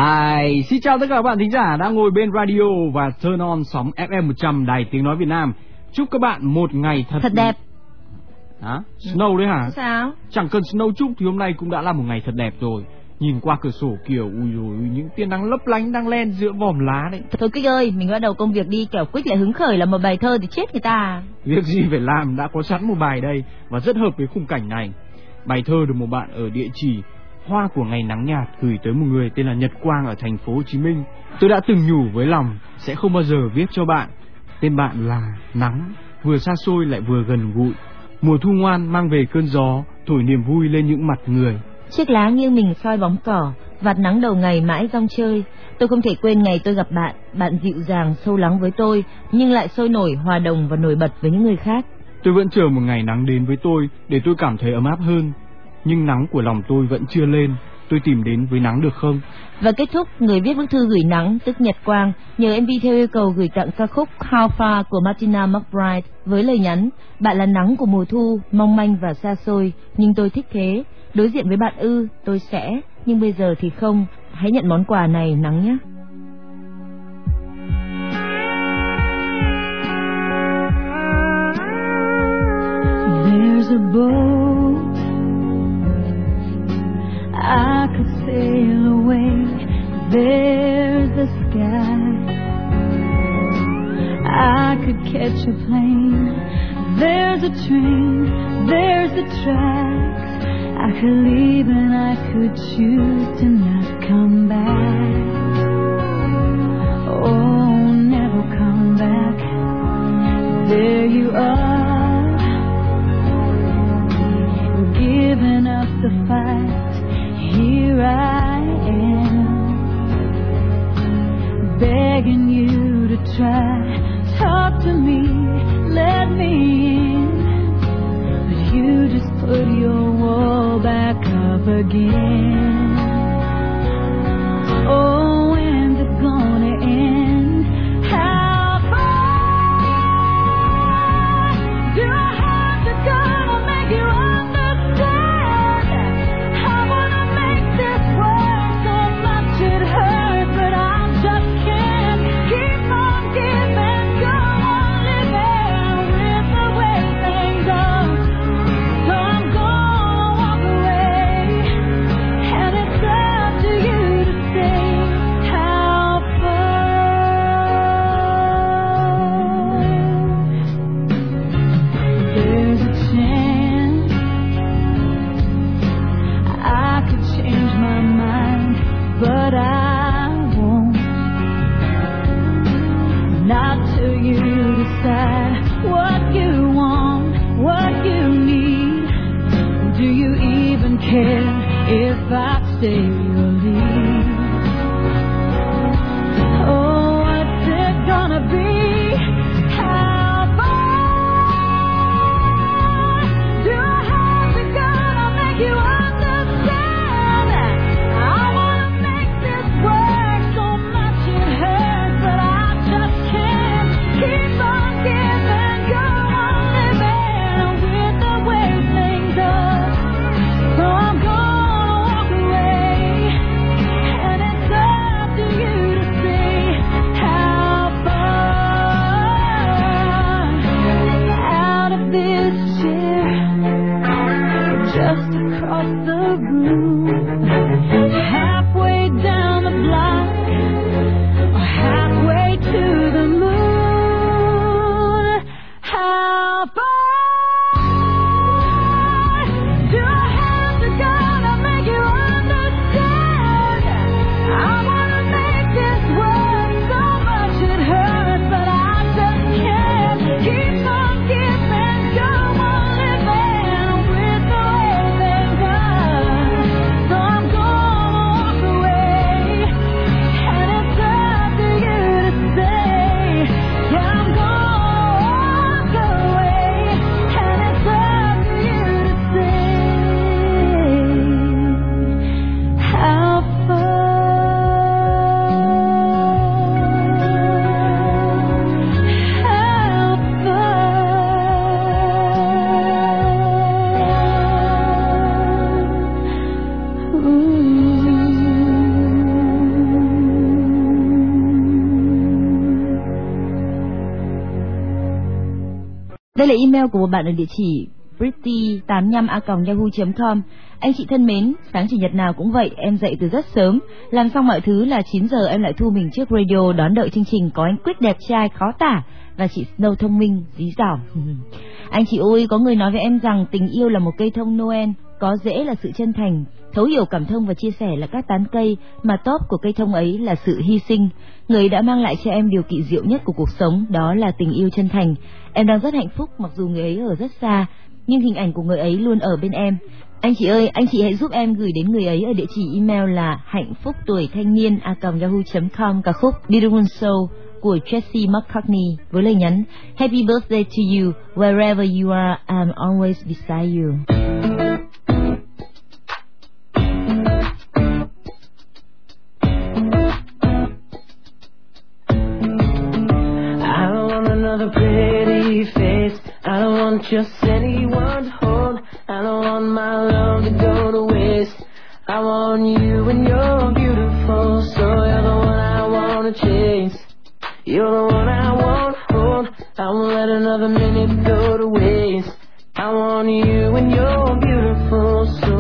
Xin chào tất cả các bạn thính giả đang ngồi bên radio và turn on sóng FM 100 Đài Tiếng Nói Việt Nam. Chúc các bạn một ngày thật đẹp. Hả? Snow đấy hả? Sao? Chẳng cần snow chúc thì hôm nay cũng đã là một ngày thật đẹp rồi. Nhìn qua cửa sổ kiểu ui dồi, những tia nắng lấp lánh đang len giữa vòm lá đấy. Thôi Quýt ơi, mình bắt đầu công việc đi, kẻo Quýt lại hứng khởi là một bài thơ thì chết người ta. Việc gì phải làm, đã có sẵn một bài đây và rất hợp với khung cảnh này. Bài thơ được một bạn ở địa chỉ Hoa của ngày nắng nhạt gửi tới một người tên là Nhật Quang ở thành phố Hồ Chí Minh. Tôi đã từng nhủ với lòng sẽ không bao giờ viết cho bạn. Tên bạn là Nắng, vừa xa xôi lại vừa gần gũi. Mùa thu ngoan mang về cơn gió, thổi niềm vui lên những mặt người. Chiếc lá nghiêng mình soi bóng cỏ, vạt nắng đầu ngày mãi rong chơi. Tôi không thể quên ngày tôi gặp bạn, bạn dịu dàng sâu lắng với tôi, nhưng lại sôi nổi, hòa đồng và nổi bật với những người khác. Tôi vẫn chờ một ngày nắng đến với tôi để tôi cảm thấy ấm áp hơn. Nhưng nắng của lòng tôi vẫn chưa lên. Tôi tìm đến với nắng được không? Và kết thúc, người viết bức thư gửi Nắng, tức Nhật Quang, nhờ MV theo yêu cầu gửi tặng ca khúc How Far của Martina McBride với lời nhắn: bạn là nắng của mùa thu, mong manh và xa xôi, nhưng tôi thích thế. Đối diện với bạn tôi sẽ, nhưng bây giờ thì không. Hãy nhận món quà này Nắng nhé. There's a boat I could sail away. There's the sky. I could catch a plane. There's a train. There's the tracks. I could leave and I could choose to not come back. Oh, never come back. There you are, giving up the fight. Here I am, begging you to try. Talk to me, let me in, but you just put your wall back up again. Oh, when's it gonna end? How far do I have to go to make you understand? I wanna make this work so much it hurts, but I just can't keep on giving, go on living with the way things are. So I'm gonna walk away, and Đây là email của một bạn ở địa chỉ pretty85@yahoo.com. Anh chị thân mến, sáng chủ nhật nào cũng vậy, em dậy từ rất sớm, làm xong mọi thứ là 9 giờ em lại thu mình trước radio đón đợi chương trình có anh Quyết đẹp trai khó tả và chị Snow thông minh dí dỏm. Anh chị ơi, có người nói với em rằng tình yêu là một cây thông Noel, có rễ là sự chân thành, thấu hiểu cảm thông và chia sẻ là các tán cây, mà top của cây thông ấy là sự hy sinh. Người đã mang lại cho em điều kỳ diệu nhất của cuộc sống, đó là tình yêu chân thành. Em đang rất hạnh phúc mặc dù người ấy ở rất xa, nhưng hình ảnh của người ấy luôn ở bên em. Anh chị ơi, anh chị hãy giúp em gửi đến người ấy ở địa chỉ email là hạnh-phúc-tuổi-thanh-niên@yahoo.com ca khúc Beautiful Soul của Tracy McCartney với lời nhắn Happy birthday to you, wherever you are, I'm always beside you. I don't want another pretty face, I don't want just anyone to hold, I don't want my love to go to waste. I want you and you're beautiful, so you're the one I wanna chase. You're the one I won't hold, I won't let another minute go to waste. I want you and you're beautiful, so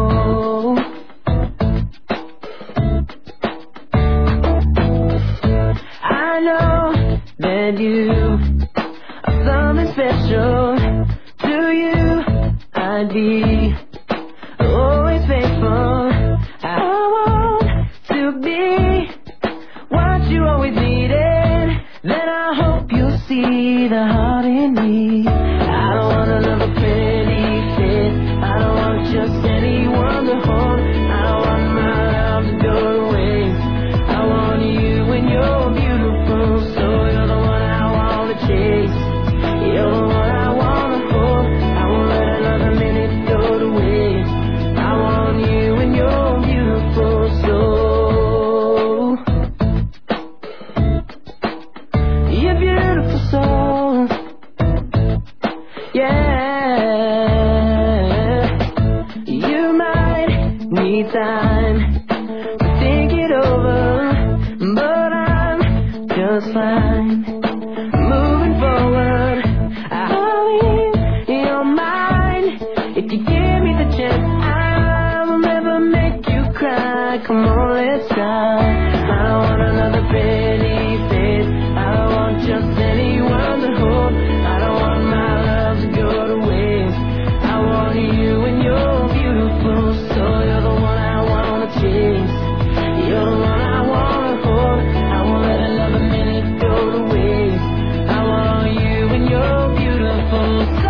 I know that you are something special. To you I'd be always faithful. I want to be what you always needed. Then I hope you'll see the heart in me. I don't want another pretty face, I don't want just anyone to hold, I don't want my love to go to waste. I want you and you're beautiful, so you're the one I wanna chase. You're the one I wanna hold, I won't let another minute go to waste. I want you and you're beautiful, so you're beautiful soul. Yeah, you might need time to think it over, but I'm just fine. Moving forward, I'll leave your mind. If you give me the chance, I'll never make you cry. Come on, let's try. I don't want another pretty face, I don't want just anyone to hold, I don't want my love to go to waste. I want you and you're beautiful, so you're the one I wanna chase. You're the one I wanna hold, I won't let another minute go to waste. I want you and you're beautiful, so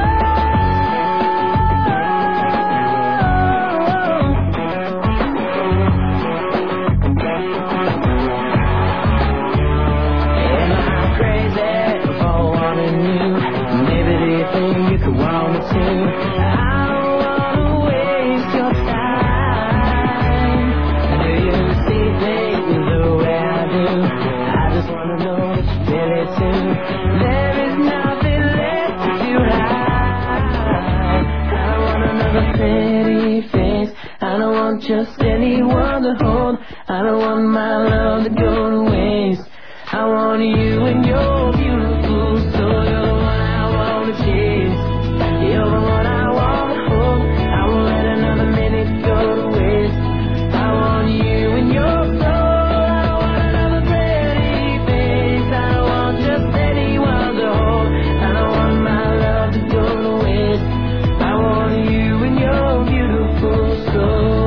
am I crazy for wanting you? Maybe do you think you could want me too? I don't wanna waste your time. Do you see things the way I do? I just wanna know that you feel it too. There is nothing left to hide. I don't want another pretty face, I don't want just anyone to hold, I don't want my love to go to waste. I want you and you're beautiful, so you're the one I wanna chase. You're the one I wanna hold, I won't let another minute go to waste. I want you and your soul, I don't want another pretty face, I don't want just anyone to hold, I don't want my love to go to waste. I want you and your beautiful soul.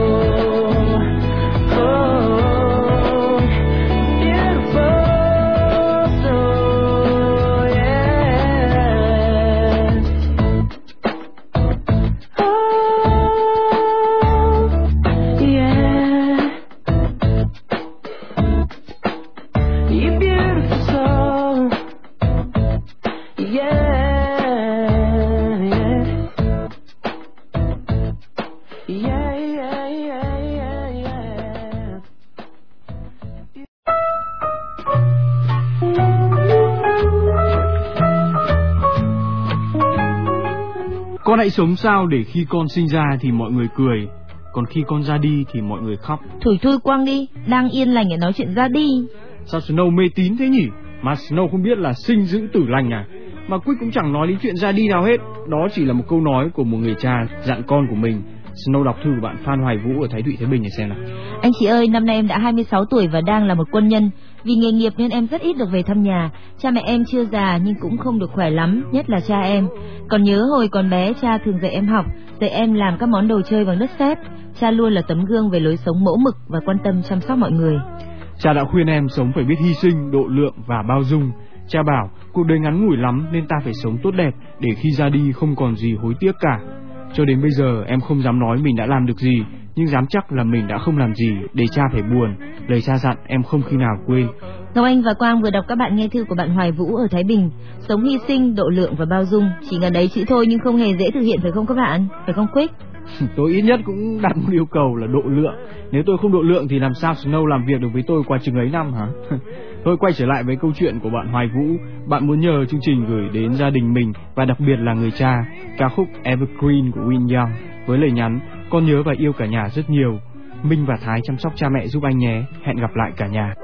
Oh, beautiful soul, yeah. Oh, yeah. You beautiful soul, yeah, yeah. Yeah, yeah, yeah, yeah, yeah. Con hãy sống sao để khi con sinh ra thì mọi người cười, còn khi con ra đi thì mọi người khóc. Thôi thôi Quang đi, đang yên lành để nói chuyện ra đi. Sao Snow mê tín thế nhỉ? Mà Snow không biết là sinh dưỡng tử lành à? mà Quick cũng chẳng nói đến chuyện ra đi nào hết. Đó chỉ là một câu nói của một người cha dặn con của mình. Snow đọc thư của bạn Phan Hoài Vũ ở Thái Thụy, Thái Bình để xem nào. Anh chị ơi, năm nay em đã 26 tuổi và đang là một quân nhân. Vì nghề nghiệp nên em rất ít được về thăm nhà. Cha mẹ em chưa già nhưng cũng không được khỏe lắm, nhất là cha em. Còn nhớ hồi còn bé, cha thường dạy em học, dạy em làm các món đồ chơi bằng đất sét. Cha luôn là tấm gương về lối sống mẫu mực và quan tâm chăm sóc mọi người. Cha đã khuyên em sống phải biết hy sinh, độ lượng và bao dung. Cha bảo cuộc đời ngắn ngủi lắm nên ta phải sống tốt đẹp để khi ra đi không còn gì hối tiếc cả. Cho đến bây giờ em không dám nói mình đã làm được gì, nhưng dám chắc là mình đã không làm gì để cha phải buồn. Lời cha dặn em không khi nào quên. Ngọc Anh và Quang vừa đọc các bạn nghe thư của bạn Hoài Vũ ở Thái Bình. Sống hy sinh, độ lượng và bao dung, chỉ ngần ấy chữ thôi nhưng không hề dễ thực hiện, phải không các bạn? Phải không Quick? Tôi ít nhất cũng đặt một yêu cầu là độ lượng. Nếu tôi không độ lượng thì làm sao Snow làm việc được với tôi qua chừng ấy năm hả? Thôi quay trở lại với câu chuyện của bạn Hoài Vũ. Bạn muốn nhờ chương trình gửi đến gia đình mình và đặc biệt là người cha ca khúc Evergreen của Win Young với lời nhắn: con nhớ và yêu cả nhà rất nhiều. Minh và Thái chăm sóc cha mẹ giúp anh nhé. Hẹn gặp lại cả nhà.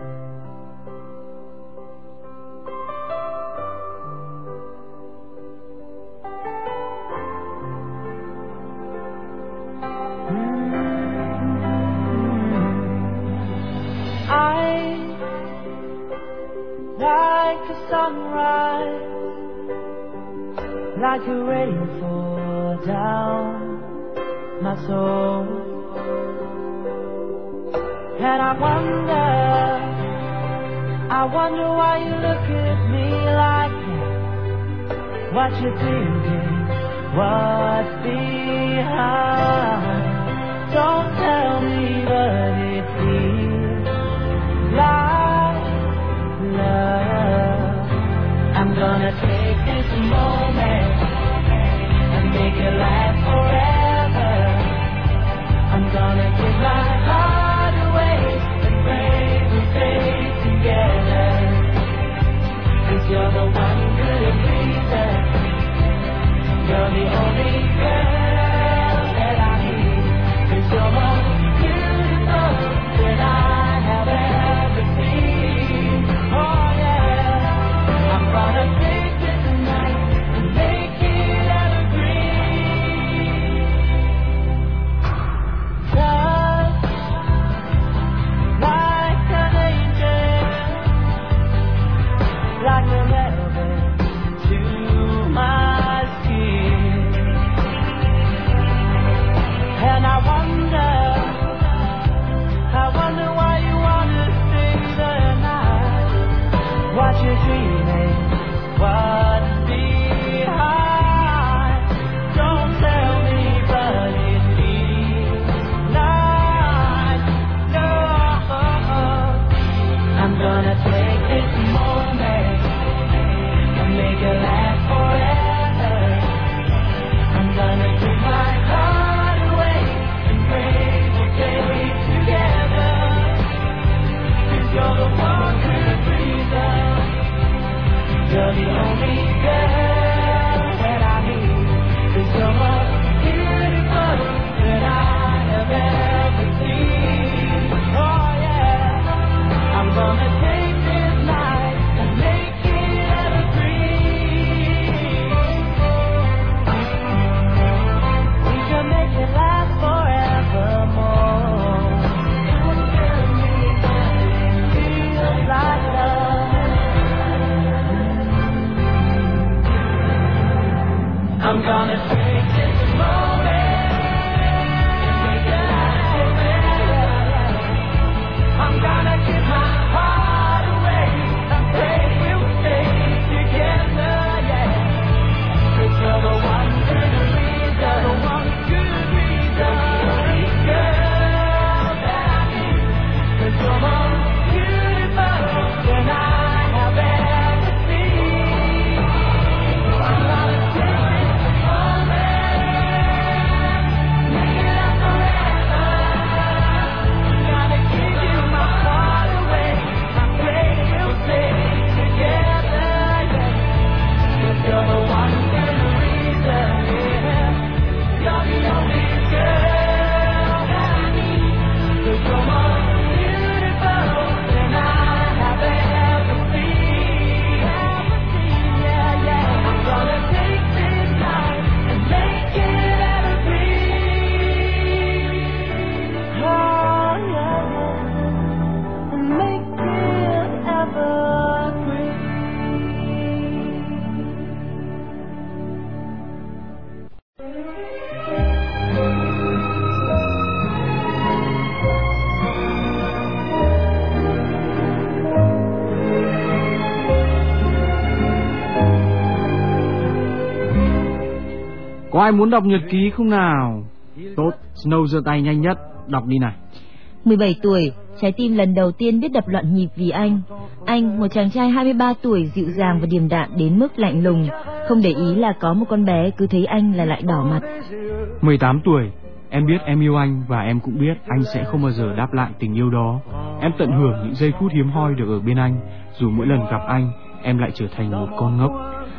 Sunrise, like a rain fall down my soul, and I wonder why you look at me like that. What you thinking? What's behind? Don't tell me, but it feels like love. I'm gonna take this moment and make it last forever. I'm gonna give my heart away and pray we'll stay together. 'Cause you're the one good reason. You're the only girl that I need. 'Cause you're more beautiful than I have ever seen. Oh yeah, I'm gonna take this night and make it evergreen. Just like an angel, like a velvet to my skin. And I wonder why you wanna stay the night. What you dreaming? What's behind? Don't tell me, but it feels like no. I'm gonna take this moment and make it last forever. I'm gonna give my heart away and pray we'll stay together. 'Cause you're the one good reason. You're the only girl that I need. 'Cause you're more beautiful than I have ever seen. Oh yeah, I'm gonna take this night and make it evergreen. We can make it last forevermore. Don't tell me that it feels like love. Có ai muốn đọc nhật ký không nào? Tốt, Snow giơ tay nhanh nhất, đọc đi này. 17 tuổi, trái tim lần đầu tiên biết đập loạn nhịp vì anh. Anh, một chàng trai 23 tuổi dịu dàng và điềm đạm đến mức lạnh lùng, không để ý là có một con bé cứ thấy anh là lại đỏ mặt. 18 tuổi, em biết em yêu anh và em cũng biết anh sẽ không bao giờ đáp lại tình yêu đó. Em tận hưởng những giây phút hiếm hoi được ở bên anh, dù mỗi lần gặp anh, em lại trở thành một con ngốc.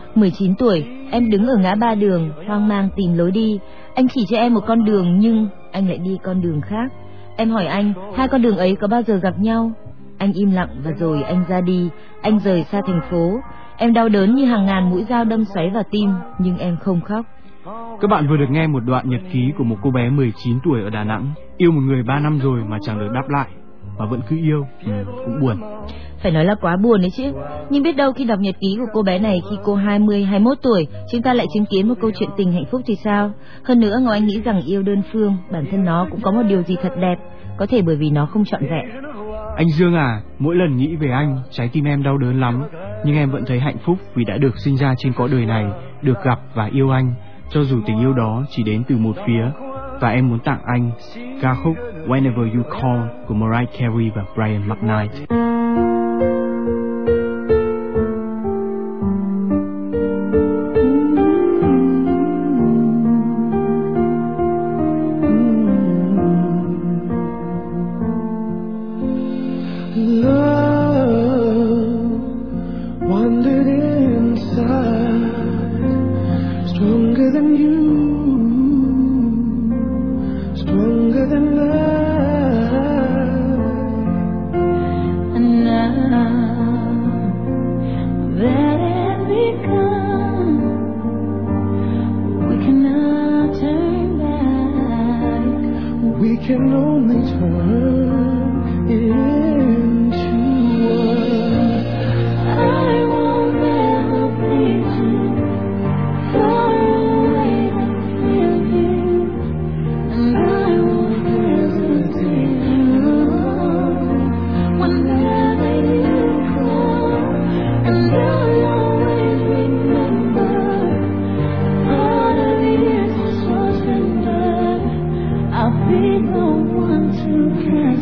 19 tuổi, em đứng ở ngã ba đường, hoang mang tìm lối đi. Anh chỉ cho em một con đường nhưng anh lại đi con đường khác. Em hỏi anh, hai con đường ấy có bao giờ gặp nhau? Anh im lặng và rồi anh ra đi, anh rời xa thành phố. Em đau đớn như hàng ngàn mũi dao đâm xoáy vào tim, nhưng em không khóc. Các bạn vừa được nghe một đoạn nhật ký của một cô bé 19 tuổi ở Đà Nẵng. Yêu một người 3 năm rồi mà chẳng được đáp lại, và vẫn cứ yêu, cũng buồn. Phải nói là quá buồn đấy chứ. Nhưng biết đâu khi đọc nhật ký của cô bé này khi cô 20, 21 tuổi, chúng ta lại chứng kiến một câu chuyện tình hạnh phúc thì sao? Hơn nữa, Ngọc Anh nghĩ rằng yêu đơn phương, bản thân nó cũng có một điều gì thật đẹp, có thể bởi vì nó không trọn vẹn. Anh Dương à, mỗi lần nghĩ về anh, trái tim em đau đớn lắm, nhưng em vẫn thấy hạnh phúc vì đã được sinh ra trên cõi đời này, được gặp và yêu anh, cho dù tình yêu đó chỉ đến từ một phía. Và em muốn tặng anh ca khúc Whenever You Call của Mariah Carey và Brian McKnight. I'll be the one to care.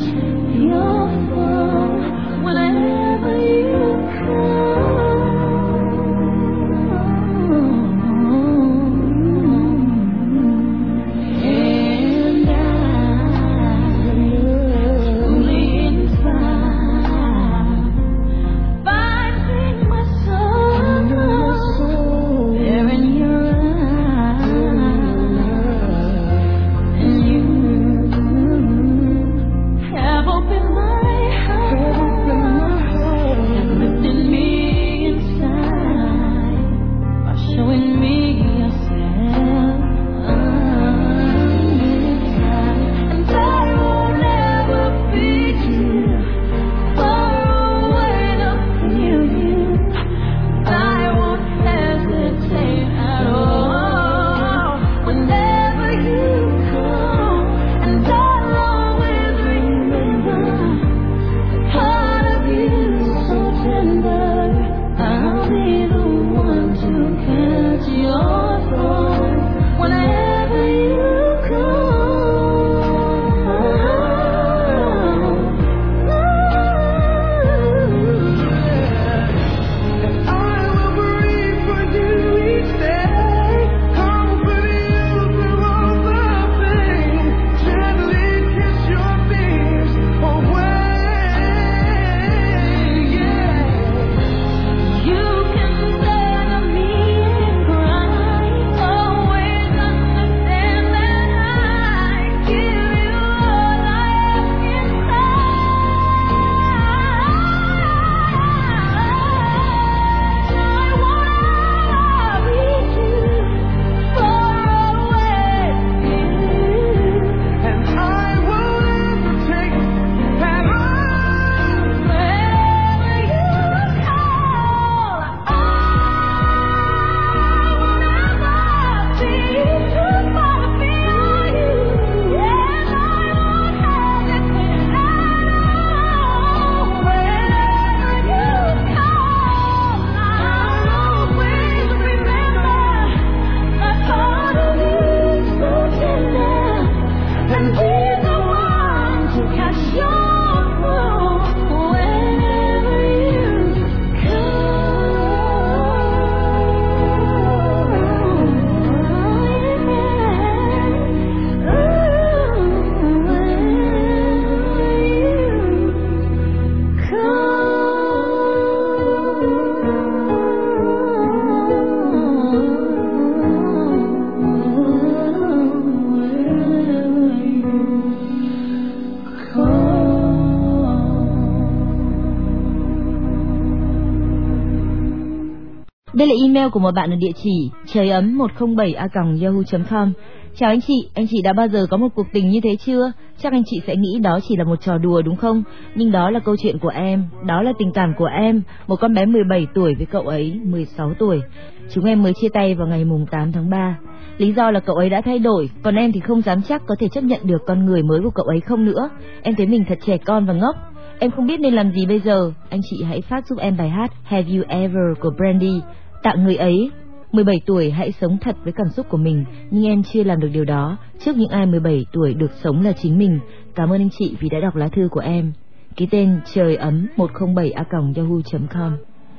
Đây là email của một bạn ở địa chỉ trời ấm 107a@yahoo.com. Chào anh chị đã bao giờ có một cuộc tình như thế chưa? Chắc anh chị sẽ nghĩ đó chỉ là một trò đùa đúng không? Nhưng đó là câu chuyện của em, đó là tình cảm của em, một con bé 17 tuổi với cậu ấy 16 tuổi. Chúng em mới chia tay vào ngày mùng 8 tháng 3. Lý do là cậu ấy đã thay đổi, còn em thì không dám chắc có thể chấp nhận được con người mới của cậu ấy không nữa. Em thấy mình thật trẻ con và ngốc. Em không biết nên làm gì bây giờ. Anh chị hãy phát giúp em bài hát Have You Ever của Brandy. Tặng người ấy. 17 tuổi hãy sống thật với cảm xúc của mình, nhưng em chưa làm được điều đó trước những ai 17 tuổi được sống là chính mình. Cảm ơn anh chị vì đã đọc lá thư của em. Ký tên trời ấm 107a@yahoo.com.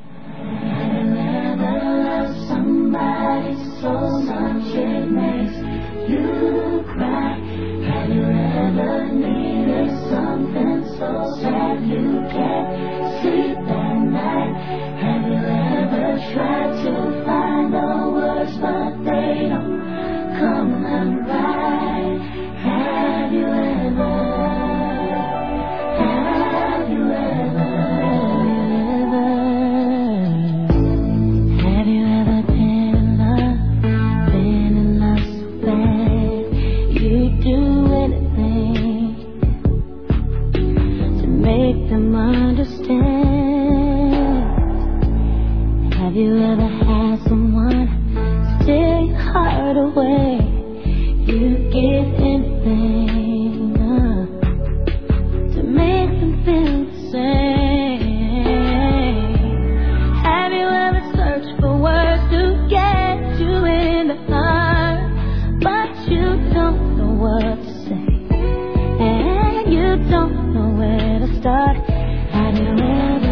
Try to find the words, but they don't come out right. Have you ever been in love so bad you'd do anything to make them understand? Have you ever had someone stay hard away? You give anything to make them feel the same. Have you ever searched for words to get you in the heart, but you don't know what to say, and you don't know where to start? Have you ever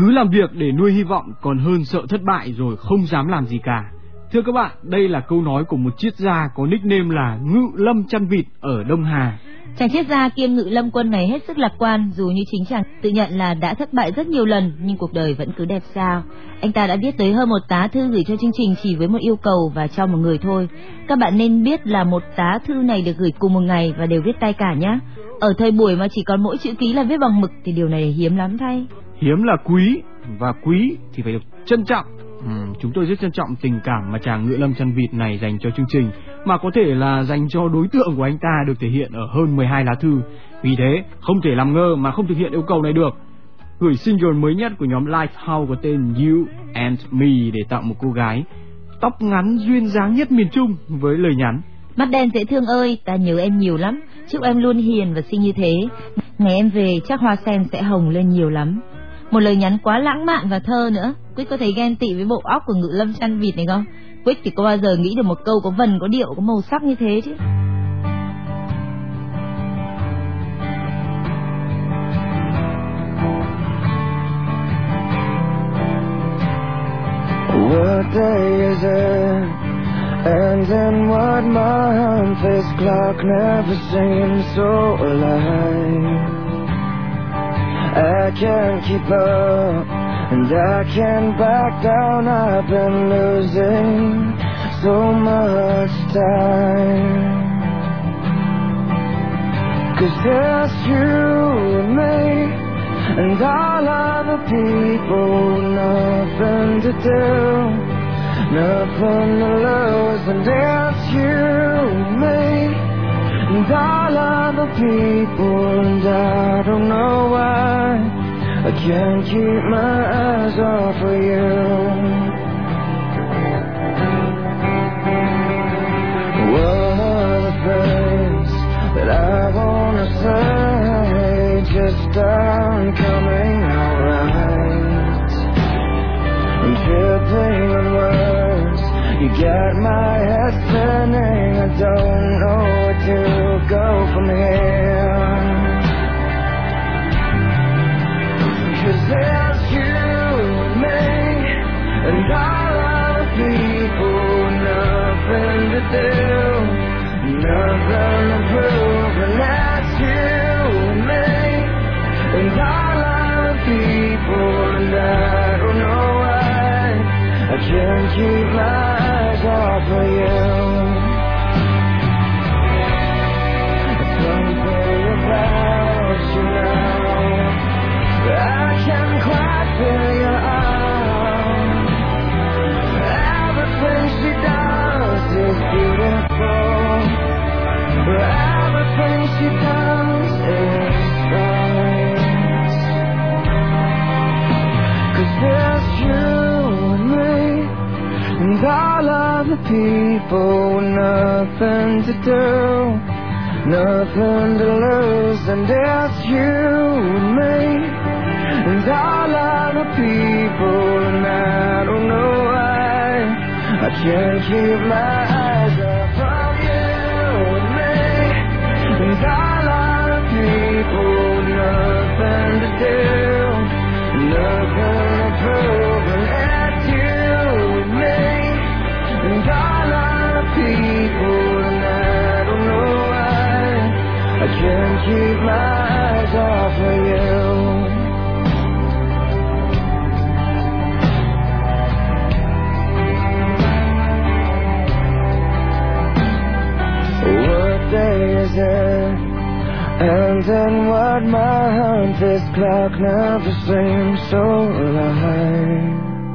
Cứ làm việc để nuôi hy vọng còn hơn sợ thất bại rồi không dám làm gì cả. Thưa các bạn, đây là câu nói của một triết gia có nickname là Ngự Lâm Chăn Vịt ở Đông Hà. Chàng triết gia kiêm ngự lâm quân này hết sức lạc quan, dù như chính chàng tự nhận là đã thất bại rất nhiều lần nhưng cuộc đời vẫn cứ đẹp sao. Anh ta đã viết tới hơn 1 tá thư gửi cho chương trình chỉ với một yêu cầu và cho một người thôi. Các bạn nên biết là 1 tá thư này được gửi cùng một ngày và đều viết tay cả nhé. Ở thời buổi mà chỉ còn mỗi chữ ký là viết bằng mực thì điều này hiếm lắm thay. Hiếm là quý, và quý thì phải được trân trọng. Chúng tôi rất trân trọng tình cảm mà chàng Ngự Lâm Chăn Vịt này dành cho chương trình, mà có thể là dành cho đối tượng của anh ta được thể hiện ở hơn 12 lá thư. Vì thế không thể làm ngơ mà không thực hiện yêu cầu này được. Gửi single mới nhất của nhóm Lighthouse có tên You and Me để tặng một cô gái tóc ngắn duyên dáng nhất miền Trung với lời nhắn: Mắt đen dễ thương ơi, ta nhớ em nhiều lắm, chúc em luôn hiền và xinh như thế. Ngày em về chắc hoa sen sẽ hồng lên nhiều lắm. Một lời nhắn quá lãng mạn và thơ nữa. Quýt có thấy ghen tị với bộ óc của Ngự Lâm Chăn Vịt này không? Quýt thì có bao giờ nghĩ được một câu có vần, có điệu, có màu sắc như thế chứ. What day is it? And then what month? This clock never seems so alive. I can't keep up, and I can't back down. I've been losing so much time. 'Cause there's you and me, and all other people, nothing to do, nothing to lose. And there's you and me, and all other people, and I don't know why I can't keep my eyes off of you. One of the things that I wanna say just aren't coming out right. I'm tripping on words, you got my head spinning. I don't know where to go from here. 'Cause there's you and me, and all other people, nothing to do, nothing to prove. And that's you and me, and all other people, and I don't know why I can't keep my eyes off of you. Something about you now, I can't quite figure out. Everything she does is beautiful, everything she does is right. 'Cause there's you and me, and all other people, nothing to do, nothing to lose. And there's you and me, and all other people, and I don't know why I can't keep my eyes off of you and me, and all other people, nothing to do, nothing to prove. And it's you and me, and all other people, and I don't know why I can't keep my eyes off of you. What day is it? And then what month? This clock never seems so alive.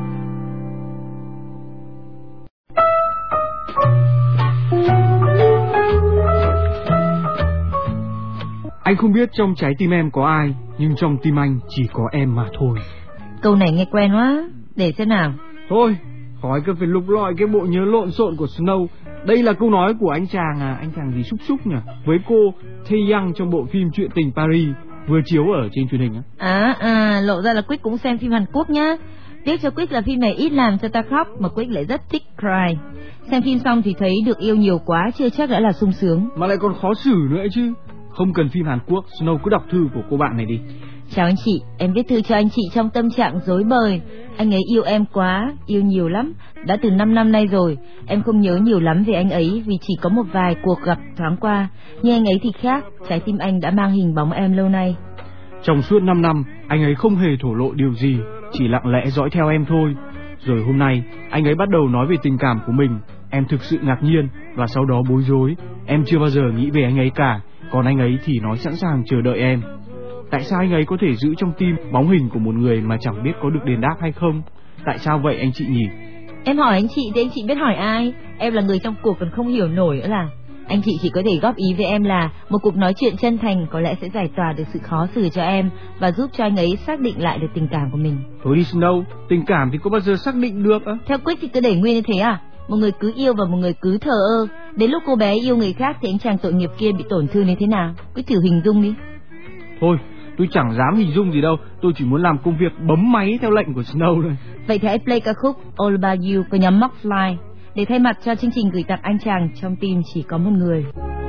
Anh không biết trong trái tim em có ai, nhưng trong tim anh chỉ có em mà thôi. Câu này nghe quen quá, để xem nào. Thôi, khỏi cần phải lục lọi cái bộ nhớ lộn xộn của Snow. Đây là câu nói của anh chàng gì Xúc Xúc nhỉ, với cô Tae Young trong bộ phim Chuyện tình Paris vừa chiếu ở trên truyền hình á. Lộ ra là Quýt cũng xem phim Hàn Quốc nhá. Tiếc cho Quýt là phim này ít làm cho ta khóc, mà Quýt lại rất thích cry. Xem phim xong thì thấy được yêu nhiều quá chưa chắc đã là sung sướng, mà lại còn khó xử nữa chứ. Không cần phim Hàn Quốc, Snow cứ đọc thư của cô bạn này đi. Chào anh chị, em viết thư cho anh chị trong tâm trạng rối bời. Anh ấy yêu em quá, yêu nhiều lắm. Đã từ 5 năm nay rồi. Em không nhớ nhiều lắm về anh ấy vì chỉ có một vài cuộc gặp thoáng qua. Nhưng anh ấy thì khác, trái tim anh đã mang hình bóng em lâu nay. Trong suốt 5 năm, anh ấy không hề thổ lộ điều gì, chỉ lặng lẽ dõi theo em thôi. Rồi hôm nay, anh ấy bắt đầu nói về tình cảm của mình. Em thực sự ngạc nhiên và sau đó bối rối. Em chưa bao giờ nghĩ về anh ấy cả, còn anh ấy thì nói sẵn sàng chờ đợi em. Tại sao anh ấy có thể giữ trong tim bóng hình của một người mà chẳng biết có được đền đáp hay không? Tại sao vậy anh chị nhỉ? Em hỏi anh chị thì anh chị biết hỏi ai? Em là người trong cuộc còn không hiểu nổi nữa là. Anh chị chỉ có thể góp ý với em là một cuộc nói chuyện chân thành có lẽ sẽ giải tỏa được sự khó xử cho em và giúp cho anh ấy xác định lại được tình cảm của mình. Thôi đi Snow, tình cảm thì có bao giờ xác định được á? Theo Quick thì cứ để nguyên như thế à? Một người cứ yêu và một người cứ thờ ơ. Đến lúc cô bé yêu người khác thì anh chàng tội nghiệp kia bị tổn thương như thế nào? Quick thử hình dung đi. Thôi, tôi chẳng dám hình dung gì đâu. Tôi chỉ muốn làm công việc bấm máy theo lệnh của Snow thôi. Vậy thì hãy play ca khúc All About You của nhóm Mockfly để thay mặt cho chương trình gửi tặng anh chàng trong tim chỉ có một người.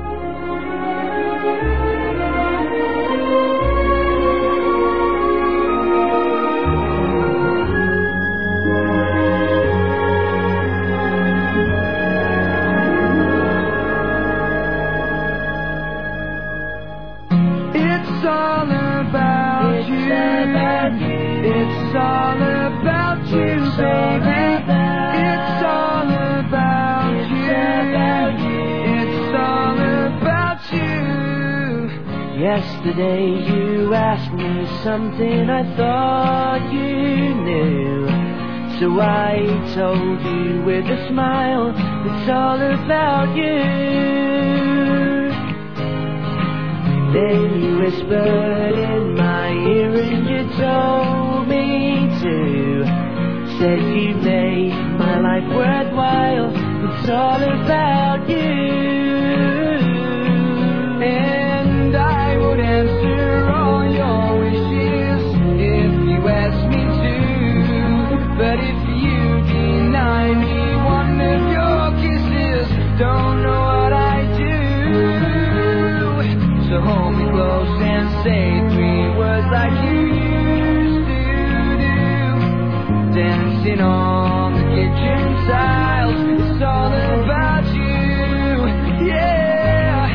It's all about you. It's all about you, baby. It's all about you. It's all about you. Yesterday you asked me something I thought you knew, so I told you with a smile, it's all about you. Then you whispered in my ear and you told me to. Said you made my life worthwhile. It's all about you. And I would answer all your wishes if you asked me to. But if you deny me one of your kisses, don't know what I do. So hold me close and say 3 words like you used to do. Dancing on the kitchen tiles, it's all about you, yeah.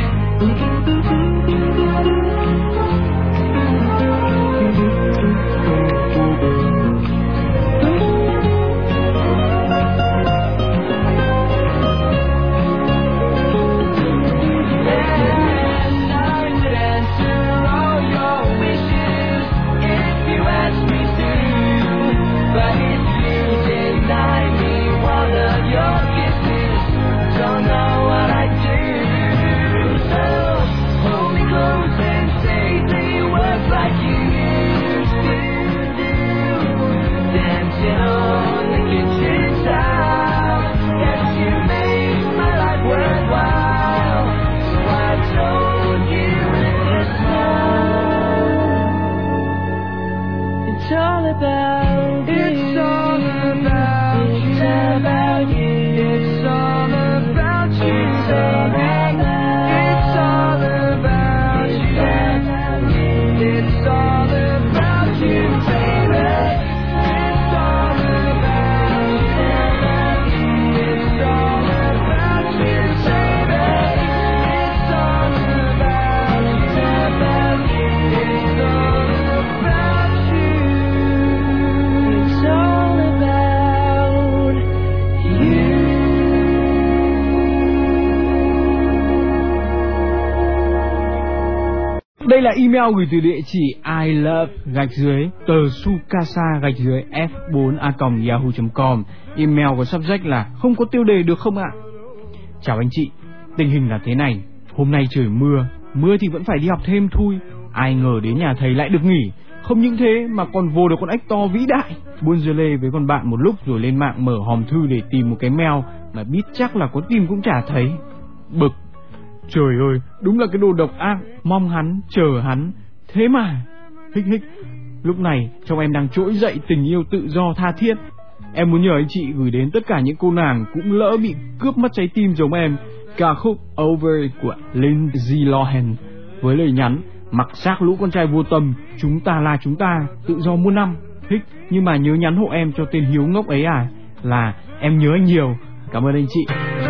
Đây là email gửi từ địa chỉ I love _f4a@yahoo.com. Email có subject là không có tiêu đề được không ạ? Chào anh chị, tình hình là thế này. Hôm nay trời mưa thì vẫn phải đi học thêm thôi. Ai ngờ đến nhà thầy lại được nghỉ. Không những thế mà còn vô được con ếch to vĩ đại. Buôn dưa lê với con bạn một lúc rồi lên mạng mở hòm thư để tìm một cái mail mà biết chắc là có tìm cũng chả thấy. Bực. Trời ơi, đúng là cái đồ độc ác, mong hắn, chờ hắn. Thế mà, hích. Lúc này, trong em đang trỗi dậy tình yêu tự do tha thiết. Em muốn nhờ anh chị gửi đến tất cả những cô nàng cũng lỡ bị cướp mất trái tim giống em ca khúc Over của Lindsay Lohan với lời nhắn: Mặc xác lũ con trai vô tâm, chúng ta là chúng ta, tự do muôn năm. Thích, nhưng mà nhớ nhắn hộ em cho tên hiếu ngốc ấy à? Là em nhớ anh nhiều. Cảm ơn anh chị.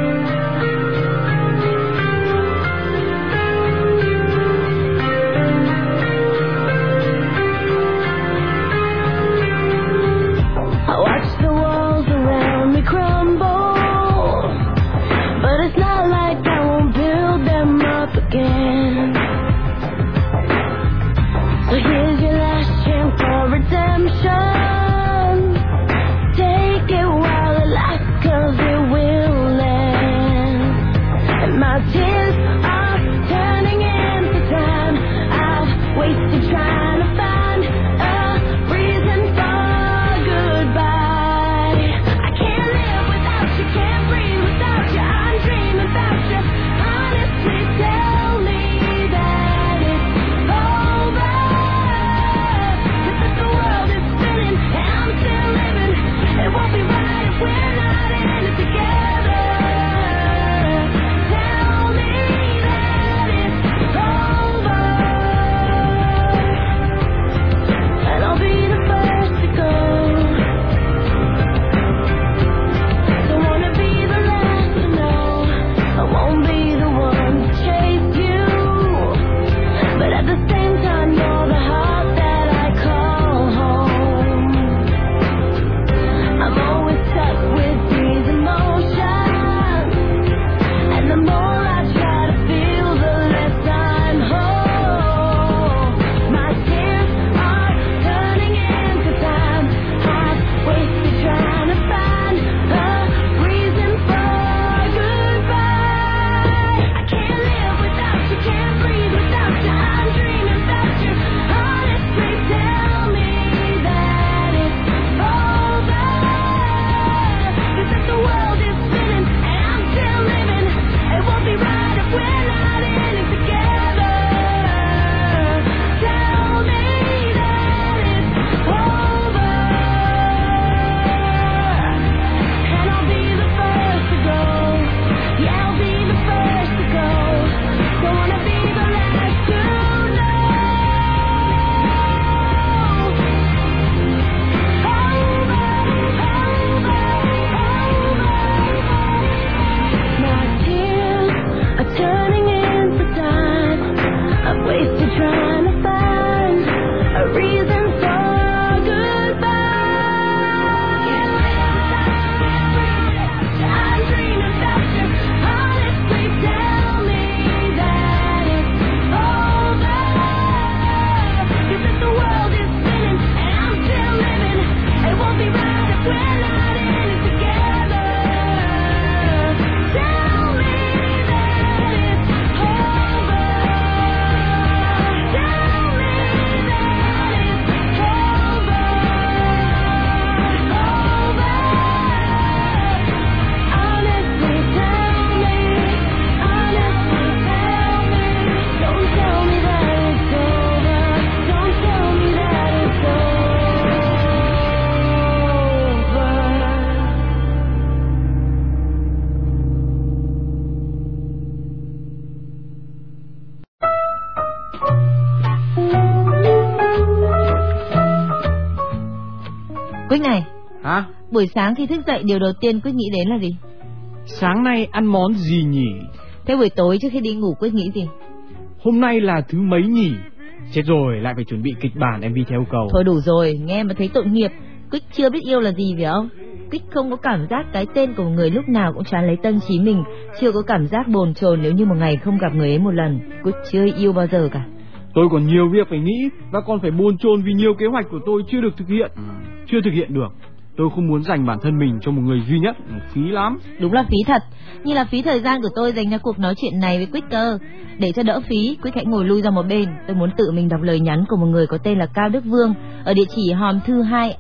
Quyết này. Hả? Buổi sáng khi thức dậy điều đầu tiên Quyết nghĩ đến là gì? Sáng nay ăn món gì nhỉ? Thế buổi tối trước khi đi ngủ Quyết nghĩ gì? Hôm nay là thứ mấy nhỉ? Chết rồi, lại phải chuẩn bị kịch bản MV theo yêu cầu. Thôi đủ rồi, nghe mà thấy tội nghiệp. Quyết chưa biết yêu là gì phải không? Quyết không có cảm giác cái tên của một người lúc nào cũng choán lấy tâm trí mình, chưa có cảm giác bồn chồn nếu như một ngày không gặp người ấy một lần. Quyết chưa yêu bao giờ cả. Tôi còn nhiều việc phải nghĩ và còn phải bồn chồn vì nhiều kế hoạch của tôi chưa được thực hiện. Chưa thực hiện được. Tôi không muốn dành bản thân mình cho một người duy nhất, phí lắm. Đúng là phí thật, như là phí thời gian của tôi dành cho cuộc nói chuyện này với Quyết cơ. Để cho đỡ phí, Quyết hãy ngồi lui ra một bên. Tôi muốn tự mình đọc lời nhắn của một người có tên là Cao Đức Vương ở địa chỉ hòm thư 2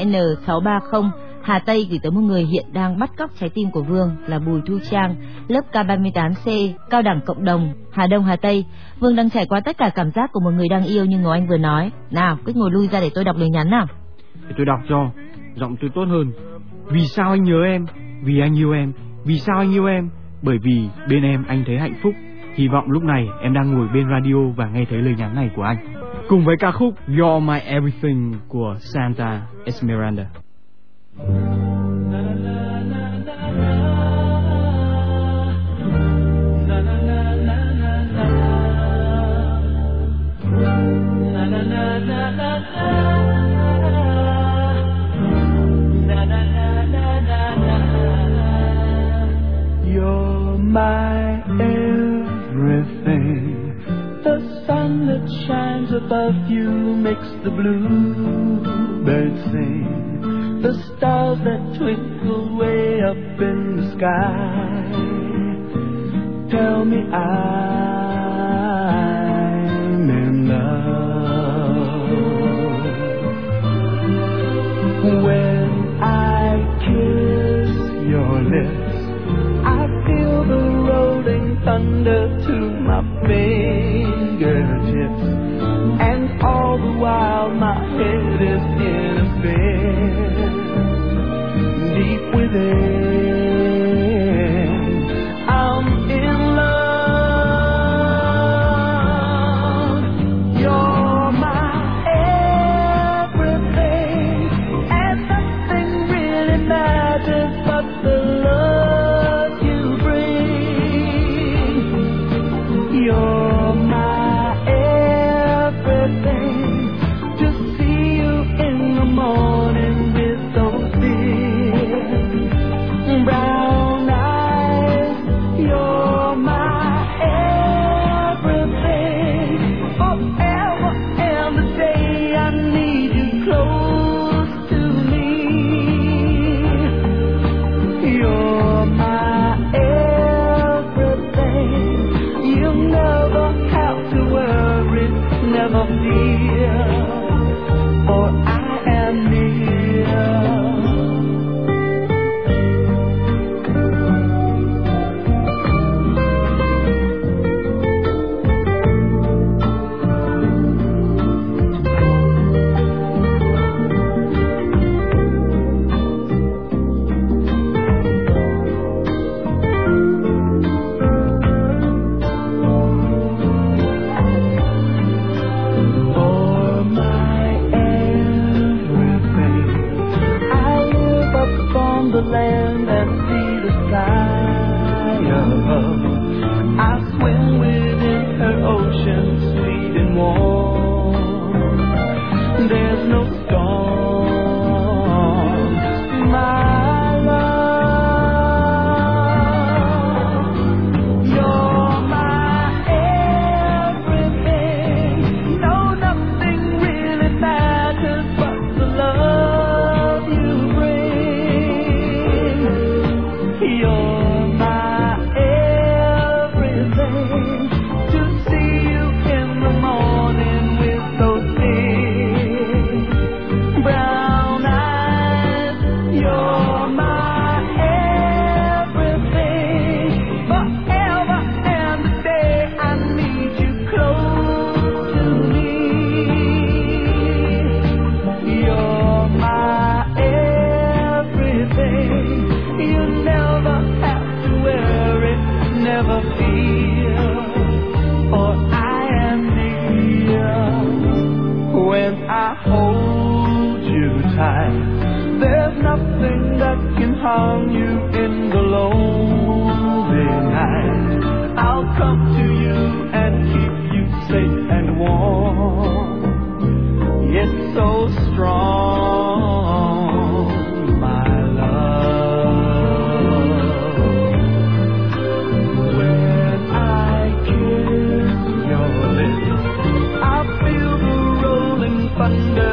AN630 Hà Tây, gửi tới một người hiện đang bắt cóc trái tim của Vương là Bùi Thu Trang, lớp K38C, cao đẳng cộng đồng, Hà Đông, Hà Tây. Vương đang trải qua tất cả cảm giác của một người đang yêu như Ngô Anh vừa nói. Nào, Quyết ngồi lui ra để tôi đọc lời nhắn nào. Để tôi đọc cho, giọng tôi tốt hơn. Vì sao anh nhớ em? Vì anh yêu em. Vì sao anh yêu em? Bởi vì bên em anh thấy hạnh phúc. Hy vọng lúc này em đang ngồi bên radio và nghe thấy lời nhắn này của anh. Cùng với ca khúc You're My Everything của Santa Esmeralda. You're my everything. The sun that shines above you makes the bluebirds sing. The stars that twinkle way up in the sky tell me I'm in love. When I kiss your lips, I feel the rolling thunder to my fingertips, and all the while my head is in a spin. Deep within, I'm in love. You're my everything, and nothing really matters but the love you bring. You're my everything. To see you in the morning with those big brown eyes. You're my everything. Forever and a day I need you close to me. You're my everything. You never have to worry, never fear, for I am near. For my everything, I live upon the land and see the sky above. I swim within her ocean, sweet and warm. There's no storm, my love. You're my everything. No, nothing really matters but the love you bring. You're my everything. To see you in the morning with those big brown eyes. You're my everything. Forever and a day I need you close to me. You're my everything. You never have to worry, never fear, for I am near. When I hold you tight, there's nothing that can harm you in the lonely night. I'll come to you and keep you safe and warm. It's so strong, my love. When I kiss your lips, I feel the rolling thunder